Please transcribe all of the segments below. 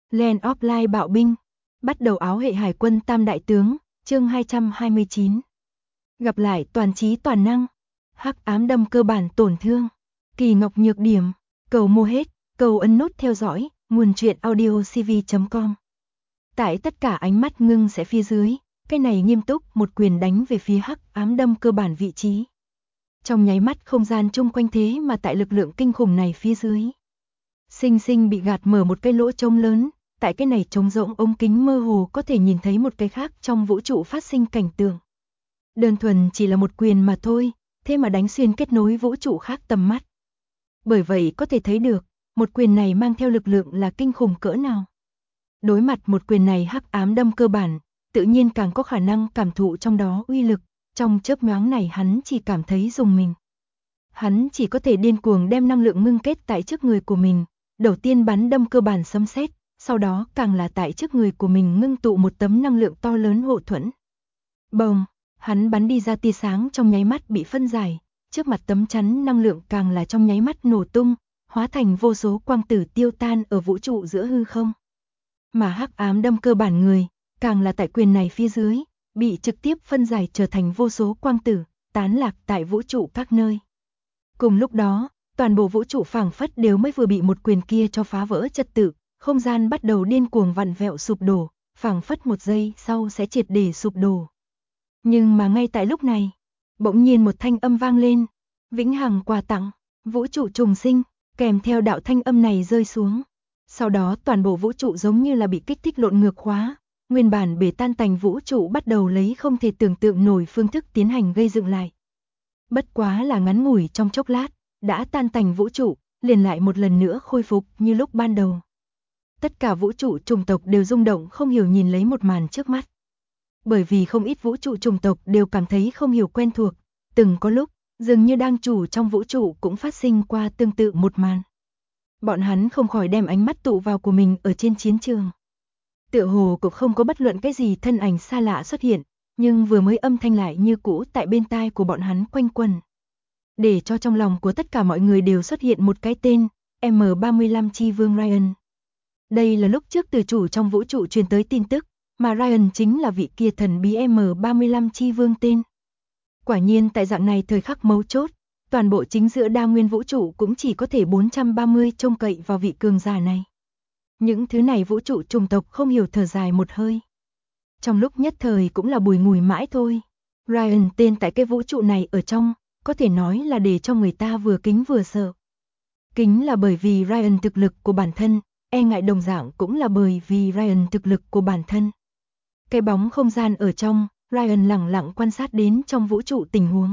Land of Light bạo binh. Bắt đầu áo hệ hải quân tam đại tướng, chương 229. Gặp lại toàn trí toàn năng. Hắc ám đâm cơ bản tổn thương. Kỳ Ngọc nhược điểm. Cầu mua hết, cầu ấn nút theo dõi, nguồn truyện audiocv.com. Tại tất cả ánh mắt ngưng sẽ phía dưới, cái này nghiêm túc một quyền đánh về phía hắc ám đâm cơ bản vị trí. Trong nháy mắt không gian chung quanh thế mà tại lực lượng kinh khủng này phía dưới. Sinh sinh bị gạt mở một cái lỗ trống lớn, tại cái này trống rỗng ống kính mơ hồ có thể nhìn thấy một cái khác trong vũ trụ phát sinh cảnh tượng. Đơn thuần chỉ là một quyền mà thôi, thế mà đánh xuyên kết nối vũ trụ khác tầm mắt. Bởi vậy có thể thấy được, một quyền này mang theo lực lượng là kinh khủng cỡ nào. Đối mặt một quyền này hắc ám đâm cơ bản, tự nhiên càng có khả năng cảm thụ trong đó uy lực, trong chớp nhoáng này hắn chỉ cảm thấy rùng mình. Hắn chỉ có thể điên cuồng đem năng lượng ngưng kết tại trước người của mình, đầu tiên bắn đâm cơ bản sấm sét, sau đó càng là tại trước người của mình ngưng tụ một tấm năng lượng to lớn hộ thuẫn. Bồng, hắn bắn đi ra tia sáng trong nháy mắt bị phân giải, trước mặt tấm chắn năng lượng càng là trong nháy mắt nổ tung, hóa thành vô số quang tử tiêu tan ở vũ trụ giữa hư không. Mà hắc ám đâm cơ bản người, càng là tại quyền này phía dưới, bị trực tiếp phân giải trở thành vô số quang tử, tán lạc tại vũ trụ các nơi. Cùng lúc đó, toàn bộ vũ trụ phảng phất đều mới vừa bị một quyền kia cho phá vỡ trật tự, không gian bắt đầu điên cuồng vặn vẹo sụp đổ, phảng phất một giây sau sẽ triệt để sụp đổ. Nhưng mà ngay tại lúc này, bỗng nhiên một thanh âm vang lên, vĩnh hằng quà tặng, vũ trụ trùng sinh, kèm theo đạo thanh âm này rơi xuống. Sau đó toàn bộ vũ trụ giống như là bị kích thích lộn ngược khóa, nguyên bản bể tan tành vũ trụ bắt đầu lấy không thể tưởng tượng nổi phương thức tiến hành gây dựng lại. Bất quá là ngắn ngủi trong chốc lát, đã tan tành vũ trụ, liền lại một lần nữa khôi phục như lúc ban đầu. Tất cả vũ trụ chủng tộc đều rung động không hiểu nhìn lấy một màn trước mắt. Bởi vì không ít vũ trụ chủng tộc đều cảm thấy không hiểu quen thuộc, từng có lúc, dường như đang chủ trong vũ trụ cũng phát sinh qua tương tự một màn. Bọn hắn không khỏi đem ánh mắt tụ vào của mình ở trên chiến trường. Tựa hồ cũng không có bất luận cái gì thân ảnh xa lạ xuất hiện, nhưng vừa mới âm thanh lại như cũ tại bên tai của bọn hắn quanh quẩn. Để cho trong lòng của tất cả mọi người đều xuất hiện một cái tên, M35 Chi Vương Ryan. Đây là lúc trước từ chủ trong vũ trụ truyền tới tin tức, mà Ryan chính là vị kia thần bí M35 Chi Vương tên. Quả nhiên tại dạng này thời khắc mấu chốt, toàn bộ chính giữa đa nguyên vũ trụ cũng chỉ có thể 430 trông cậy vào vị cường giả này. Những thứ này vũ trụ chủng tộc không hiểu thở dài một hơi. Trong lúc nhất thời cũng là bùi ngùi mãi thôi. Ryan tên tại cái vũ trụ này ở trong, có thể nói là để cho người ta vừa kính vừa sợ. Kính là bởi vì Ryan thực lực của bản thân, e ngại đồng dạng cũng là bởi vì Ryan thực lực của bản thân. Cái bóng không gian ở trong, Ryan lặng lặng quan sát đến trong vũ trụ tình huống.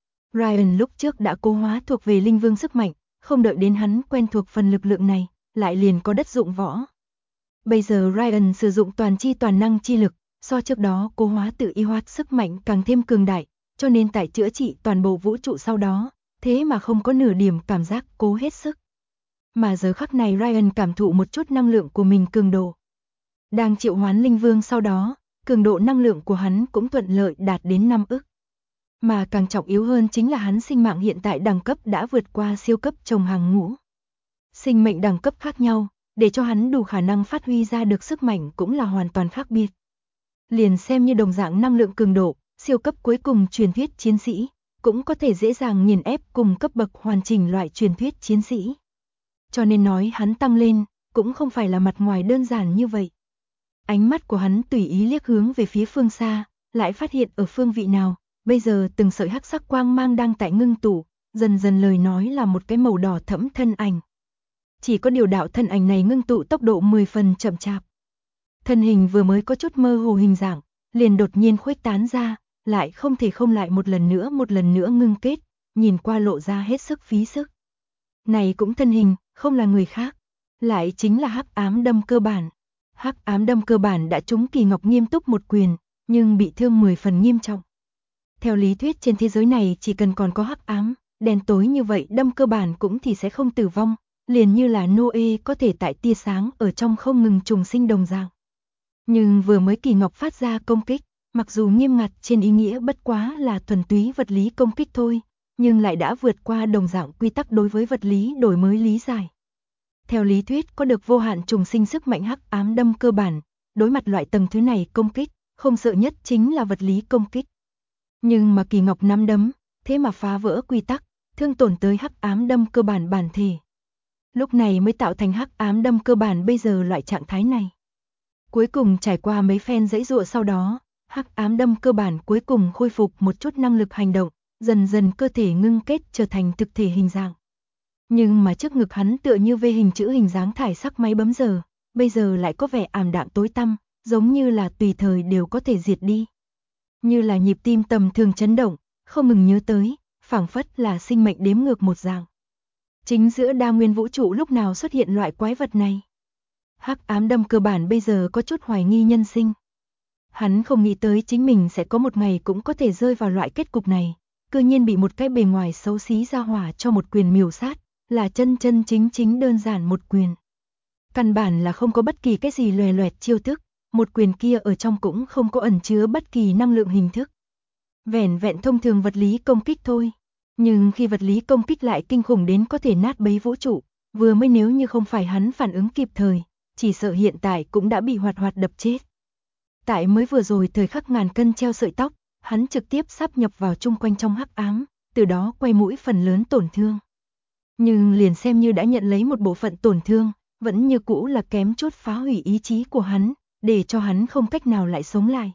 Ryan lúc trước đã cố hóa thuộc về linh vương sức mạnh, không đợi đến hắn quen thuộc phần lực lượng này, lại liền có đất dụng võ. Bây giờ Ryan sử dụng toàn chi toàn năng chi lực, so trước đó cố hóa tự y hoạt sức mạnh càng thêm cường đại, cho nên tại chữa trị toàn bộ vũ trụ sau đó, thế mà không có nửa điểm cảm giác cố hết sức. Mà giờ khắc này Ryan cảm thụ một chút năng lượng của mình cường độ. Đang triệu hoán linh vương sau đó, cường độ năng lượng của hắn cũng thuận lợi đạt đến 5 ức. Mà càng trọng yếu hơn chính là hắn sinh mạng hiện tại đẳng cấp đã vượt qua siêu cấp trồng hàng ngũ. Sinh mệnh đẳng cấp khác nhau, để cho hắn đủ khả năng phát huy ra được sức mạnh cũng là hoàn toàn khác biệt. Liền xem như đồng dạng năng lượng cường độ, siêu cấp cuối cùng truyền thuyết chiến sĩ, cũng có thể dễ dàng nghiền ép cùng cấp bậc hoàn chỉnh loại truyền thuyết chiến sĩ. Cho nên nói hắn tăng lên, cũng không phải là mặt ngoài đơn giản như vậy. Ánh mắt của hắn tùy ý liếc hướng về phía phương xa, lại phát hiện ở phương vị nào, bây giờ từng sợi hắc sắc quang mang đang tại ngưng tụ, dần dần lời nói là một cái màu đỏ thẫm thân ảnh. Chỉ có điều đạo thân ảnh này ngưng tụ tốc độ 10 phần chậm chạp. Thân hình vừa mới có chút mơ hồ hình dạng, liền đột nhiên khuếch tán ra, lại không thể không lại một lần nữa ngưng kết, nhìn qua lộ ra hết sức phí sức. Này cũng thân hình, không là người khác, lại chính là hắc ám đâm cơ bản. Hắc ám đâm cơ bản đã trúng Kỳ Ngọc nghiêm túc một quyền, nhưng bị thương 10 phần nghiêm trọng. Theo lý thuyết trên thế giới này chỉ cần còn có hắc ám, đen tối như vậy đâm cơ bản cũng thì sẽ không tử vong, liền như là Noe có thể tại tia sáng ở trong không ngừng trùng sinh đồng dạng. Nhưng vừa mới Kỳ Ngọc phát ra công kích, mặc dù nghiêm ngặt trên ý nghĩa bất quá là thuần túy vật lý công kích thôi, nhưng lại đã vượt qua đồng dạng quy tắc đối với vật lý đổi mới lý giải. Theo lý thuyết có được vô hạn trùng sinh sức mạnh hắc ám đâm cơ bản, đối mặt loại tầng thứ này công kích, không sợ nhất chính là vật lý công kích. Nhưng mà Kỳ Ngọc nắm đấm, thế mà phá vỡ quy tắc, thương tổn tới hắc ám đâm cơ bản bản thể. Lúc này mới tạo thành hắc ám đâm cơ bản bây giờ loại trạng thái này. Cuối cùng trải qua mấy phen giãy giụa sau đó, hắc ám đâm cơ bản cuối cùng khôi phục một chút năng lực hành động, dần dần cơ thể ngưng kết trở thành thực thể hình dạng. Nhưng mà trước ngực hắn tựa như V hình chữ hình dáng thải sắc máy bấm giờ, bây giờ lại có vẻ ảm đạm tối tăm, giống như là tùy thời đều có thể diệt đi. Như là nhịp tim tầm thường chấn động, không ngừng nhớ tới, phảng phất là sinh mệnh đếm ngược một dạng. Chính giữa đa nguyên vũ trụ lúc nào xuất hiện loại quái vật này? Hắc ám đâm cơ bản bây giờ có chút hoài nghi nhân sinh. Hắn không nghĩ tới chính mình sẽ có một ngày cũng có thể rơi vào loại kết cục này, cư nhiên bị một cái bề ngoài xấu xí ra hỏa cho một quyền miểu sát, là chân chân chính chính đơn giản một quyền. Căn bản là không có bất kỳ cái gì loè loẹt chiêu thức, một quyền kia ở trong cũng không có ẩn chứa bất kỳ năng lượng hình thức. Vẻn vẹn thông thường vật lý công kích thôi. Nhưng khi vật lý công kích lại kinh khủng đến có thể nát bấy vũ trụ, vừa mới nếu như không phải hắn phản ứng kịp thời, chỉ sợ hiện tại cũng đã bị hoạt hoạt đập chết. Tại mới vừa rồi thời khắc ngàn cân treo sợi tóc, hắn trực tiếp sáp nhập vào chung quanh trong hắc ám, từ đó quay mũi phần lớn tổn thương. Nhưng liền xem như đã nhận lấy một bộ phận tổn thương, vẫn như cũ là kém chút phá hủy ý chí của hắn, để cho hắn không cách nào lại sống lại.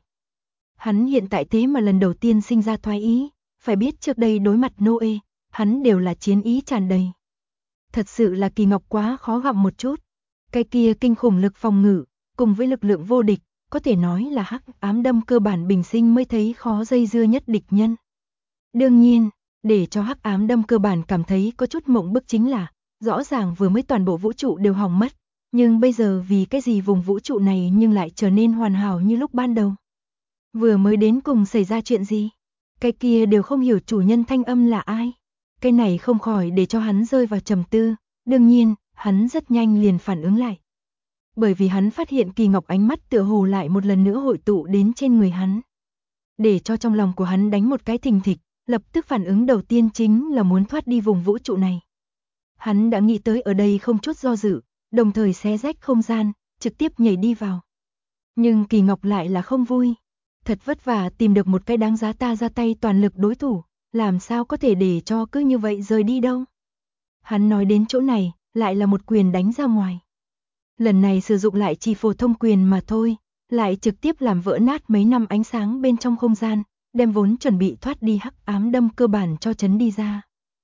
Hắn hiện tại thế mà lần đầu tiên sinh ra thoái ý, phải biết trước đây đối mặt Noe, hắn đều là chiến ý tràn đầy. Thật sự là Kỳ Ngọc quá khó gặm một chút. Cái kia kinh khủng lực phòng ngự, cùng với lực lượng vô địch, có thể nói là hắc ám đâm cơ bản bình sinh mới thấy khó dây dưa nhất địch nhân. Đương nhiên, để cho hắc ám đâm cơ bản cảm thấy có chút mộng bức chính là, rõ ràng vừa mới toàn bộ vũ trụ đều hỏng mất, nhưng bây giờ vì cái gì vùng vũ trụ này nhưng lại trở nên hoàn hảo như lúc ban đầu. Vừa mới đến cùng xảy ra chuyện gì? Cái kia đều không hiểu chủ nhân thanh âm là ai. Cái này không khỏi để cho hắn rơi vào trầm tư, đương nhiên, hắn rất nhanh liền phản ứng lại. Bởi vì hắn phát hiện Kỳ Ngọc ánh mắt tựa hồ lại một lần nữa hội tụ đến trên người hắn. Để cho trong lòng của hắn đánh một cái thình thịch, lập tức phản ứng đầu tiên chính là muốn thoát đi vùng vũ trụ này. Hắn đã nghĩ tới ở đây không chút do dự, đồng thời xé rách không gian, trực tiếp nhảy đi vào. Nhưng Kỳ Ngọc lại là không vui. Thật vất vả tìm được một cái đáng giá ta ra tay toàn lực đối thủ, làm sao có thể để cho cứ như vậy rời đi đâu. Hắn nói đến chỗ này, lại là một quyền đánh ra ngoài. Lần này sử dụng lại chỉ phổ thông quyền mà thôi, lại trực tiếp làm vỡ nát mấy năm ánh sáng bên trong không gian, đem vốn chuẩn bị thoát đi hắc ám đâm cơ bản cho chấn đi ra.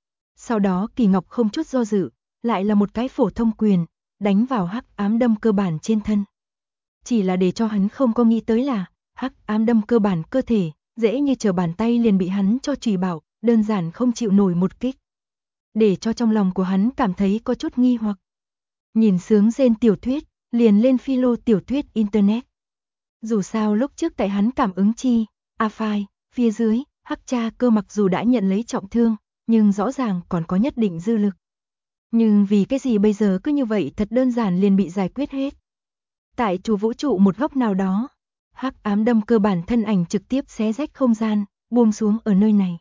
Sau đó Kỳ Ngọc không chút do dự, lại là một cái phổ thông quyền, đánh vào hắc ám đâm cơ bản trên thân. Chỉ là để cho hắn không có nghĩ tới là, hắc ám đâm cơ bản cơ thể, dễ như trở bàn tay liền bị hắn cho trùy bảo, đơn giản không chịu nổi một kích. Để cho trong lòng của hắn cảm thấy có chút nghi hoặc. Nhìn sướng rên tiểu thuyết, liền lên philo tiểu thuyết internet. Dù sao lúc trước tại hắn cảm ứng chi, A-Phai, phía dưới, hắc cha cơ mặc dù đã nhận lấy trọng thương, nhưng rõ ràng còn có nhất định dư lực. Nhưng vì cái gì bây giờ cứ như vậy thật đơn giản liền bị giải quyết hết. Tại chủ vũ trụ một góc nào đó, hắc ám đâm cơ bản thân ảnh trực tiếp xé rách không gian, buông xuống ở nơi này.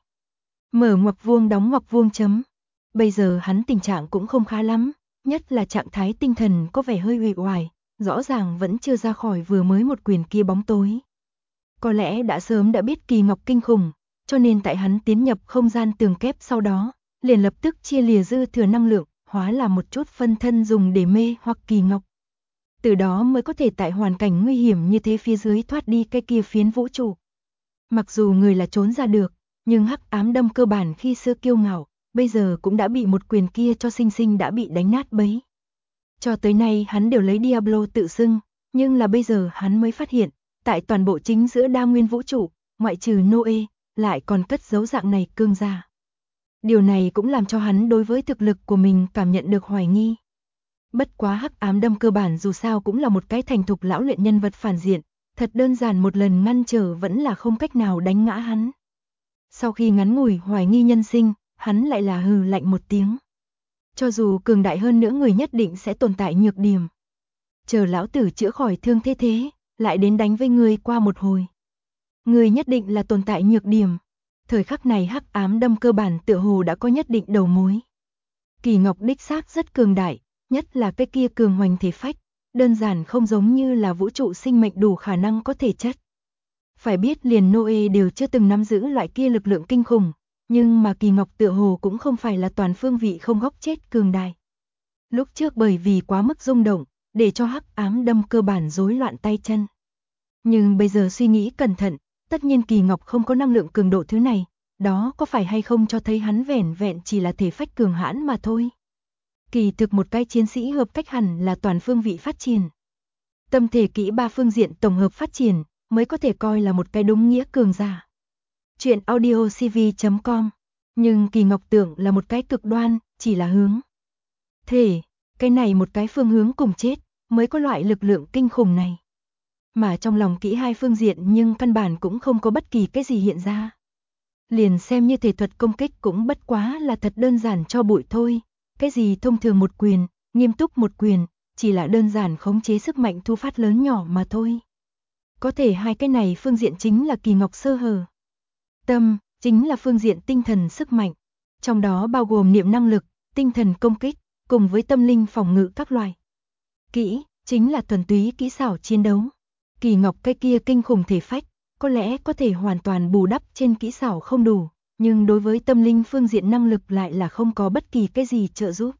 Mở ngoặc vuông đóng ngoặc vuông chấm. Bây giờ hắn tình trạng cũng không khá lắm, nhất là trạng thái tinh thần có vẻ hơi uể oải, rõ ràng vẫn chưa ra khỏi vừa mới một quyền kia bóng tối. Có lẽ đã sớm đã biết Kỳ Ngọc kinh khủng, cho nên tại hắn tiến nhập không gian tường kép sau đó, liền lập tức chia lìa dư thừa năng lượng, hóa là một chút phân thân dùng để mê hoặc Kỳ Ngọc. Từ đó mới có thể tại hoàn cảnh nguy hiểm như thế phía dưới thoát đi cái kia phiến vũ trụ. Mặc dù người là trốn ra được, nhưng hắc ám đâm cơ bản khi xưa kiêu ngạo, bây giờ cũng đã bị một quyền kia cho sinh sinh đã bị đánh nát bấy. Cho tới nay hắn đều lấy Diablo tự xưng, nhưng là bây giờ hắn mới phát hiện, tại toàn bộ chính giữa đa nguyên vũ trụ, ngoại trừ Noe, lại còn cất giấu dạng này cương giả. Điều này cũng làm cho hắn đối với thực lực của mình cảm nhận được hoài nghi. Bất quá hắc ám đâm cơ bản dù sao cũng là một cái thành thục lão luyện nhân vật phản diện, thật đơn giản một lần ngăn trở vẫn là không cách nào đánh ngã hắn. Sau khi ngắn ngủi hoài nghi nhân sinh, hắn lại là hừ lạnh một tiếng. Cho dù cường đại hơn nữa người nhất định sẽ tồn tại nhược điểm. Chờ lão tử chữa khỏi thương thế, lại đến đánh với người qua một hồi. Người nhất định là tồn tại nhược điểm. Thời khắc này hắc ám đâm cơ bản tựa hồ đã có nhất định đầu mối. Kỳ Ngọc đích xác rất cường đại, nhất là cái kia cường hoành thể phách, đơn giản không giống như là vũ trụ sinh mệnh đủ khả năng có thể chất. Phải biết liền Noe đều chưa từng nắm giữ loại kia lực lượng kinh khủng, nhưng mà Kỳ Ngọc tựa hồ cũng không phải là toàn phương vị không góc chết cường đại. Lúc trước bởi vì quá mức rung động, để cho Hắc Ám Đâm cơ bản rối loạn tay chân. Nhưng bây giờ suy nghĩ cẩn thận, tất nhiên Kỳ Ngọc không có năng lượng cường độ thứ này, đó có phải hay không cho thấy hắn vẻn vẹn chỉ là thể phách cường hãn mà thôi. Kỳ thực một cái chiến sĩ hợp cách hẳn là toàn phương vị phát triển. Tâm thể kỹ ba phương diện tổng hợp phát triển, mới có thể coi là một cái đúng nghĩa cường giả. Chuyện audiocv.com. Nhưng Kỳ Ngọc tưởng là một cái cực đoan, chỉ là hướng thể, cái này một cái phương hướng cùng chết, mới có loại lực lượng kinh khủng này. Mà trong lòng kỹ hai phương diện nhưng căn bản cũng không có bất kỳ cái gì hiện ra. Liền xem như thể thuật công kích cũng bất quá là thật đơn giản cho bụi thôi, cái gì thông thường một quyền, nghiêm túc một quyền, chỉ là đơn giản khống chế sức mạnh thu phát lớn nhỏ mà thôi. Có thể hai cái này phương diện chính là Kỳ Ngọc sơ hở. Tâm, chính là phương diện tinh thần sức mạnh, trong đó bao gồm niệm năng lực, tinh thần công kích, cùng với tâm linh phòng ngự các loại. Kỹ, chính là thuần túy kỹ xảo chiến đấu. Kỳ Ngọc cái kia kinh khủng thể phách, có lẽ có thể hoàn toàn bù đắp trên kỹ xảo không đủ, nhưng đối với tâm linh phương diện năng lực lại là không có bất kỳ cái gì trợ giúp.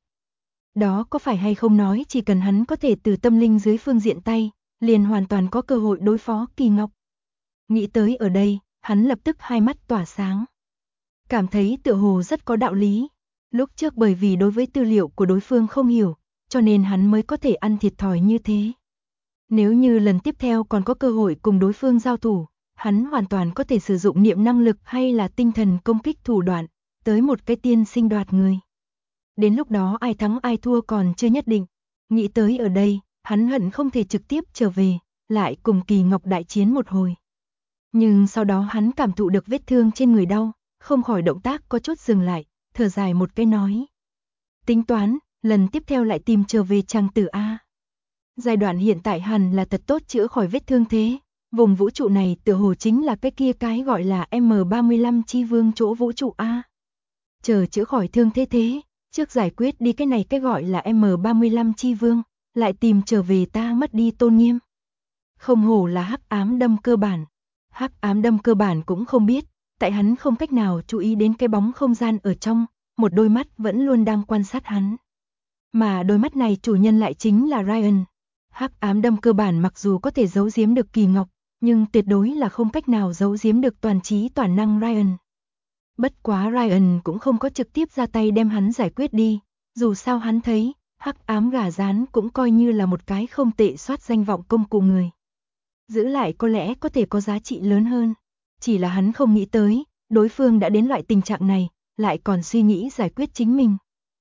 Đó có phải hay không nói chỉ cần hắn có thể từ tâm linh dưới phương diện tay, liền hoàn toàn có cơ hội đối phó Kỳ Ngọc. Nghĩ tới ở đây, hắn lập tức hai mắt tỏa sáng. Cảm thấy tựa hồ rất có đạo lý. Lúc trước bởi vì đối với tư liệu của đối phương không hiểu, cho nên hắn mới có thể ăn thiệt thòi như thế. Nếu như lần tiếp theo còn có cơ hội cùng đối phương giao thủ, hắn hoàn toàn có thể sử dụng niệm năng lực hay là tinh thần công kích thủ đoạn, tới một cái tiên sinh đoạt người. Đến lúc đó ai thắng ai thua còn chưa nhất định. Nghĩ tới ở đây, hắn hận không thể trực tiếp trở về, lại cùng Kỳ Ngọc đại chiến một hồi. Nhưng sau đó hắn cảm thụ được vết thương trên người đau, không khỏi động tác có chút dừng lại, thở dài một cái nói. Tính toán, lần tiếp theo lại tìm trở về chàng tử A. Giai đoạn hiện tại hẳn là thật tốt chữa khỏi vết thương thế, vùng vũ trụ này tựa hồ chính là cái kia cái gọi là M35 chi vương chỗ vũ trụ A. Chờ chữa khỏi thương thế, trước giải quyết đi cái này cái gọi là M35 chi vương, lại tìm trở về ta mất đi tôn nghiêm. Không hổ là Hắc Ám Đâm cơ bản. Hắc Ám Đâm cơ bản cũng không biết, tại hắn không cách nào chú ý đến cái bóng không gian ở trong, một đôi mắt vẫn luôn đang quan sát hắn. Mà đôi mắt này chủ nhân lại chính là Ryan. Hắc Ám Đâm cơ bản mặc dù có thể giấu giếm được Kỳ Ngọc, nhưng tuyệt đối là không cách nào giấu giếm được toàn trí toàn năng Ryan. Bất quá Ryan cũng không có trực tiếp ra tay đem hắn giải quyết đi, dù sao hắn thấy, Hắc Ám gà rán cũng coi như là một cái không tệ soát danh vọng công cụ người. Giữ lại có lẽ có thể có giá trị lớn hơn, chỉ là hắn không nghĩ tới, đối phương đã đến loại tình trạng này, lại còn suy nghĩ giải quyết chính mình.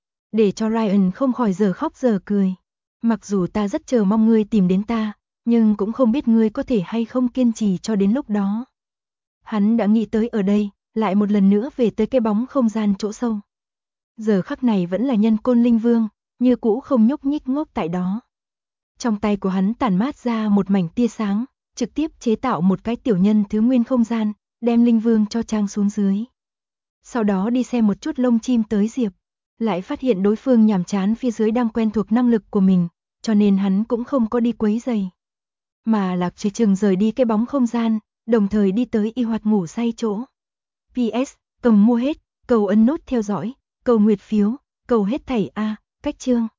Để cho Ryan không khỏi giờ khóc giờ cười. Mặc dù ta rất chờ mong ngươi tìm đến ta, nhưng cũng không biết ngươi có thể hay không kiên trì cho đến lúc đó. Hắn đã nghĩ tới ở đây, lại một lần nữa về tới cái bóng không gian chỗ sâu. Giờ khắc này vẫn là nhân Côn Linh Vương, như cũ không nhúc nhích ngốc tại đó. Trong tay của hắn tản mát ra một mảnh tia sáng, trực tiếp chế tạo một cái tiểu nhân thứ nguyên không gian, đem Linh Vương cho trang xuống dưới. Sau đó đi xem một chút lông chim tới Diệp, lại phát hiện đối phương nhàm chán phía dưới đang quen thuộc năng lực của mình, cho nên hắn cũng không có đi quấy rầy. Mà Lạc Trì Trừng rời đi cái bóng không gian, đồng thời đi tới y hoạt ngủ say chỗ. PS, cầm mua hết, cầu ấn nút theo dõi, cầu nguyệt phiếu, cầu hết thảy A, cách chương.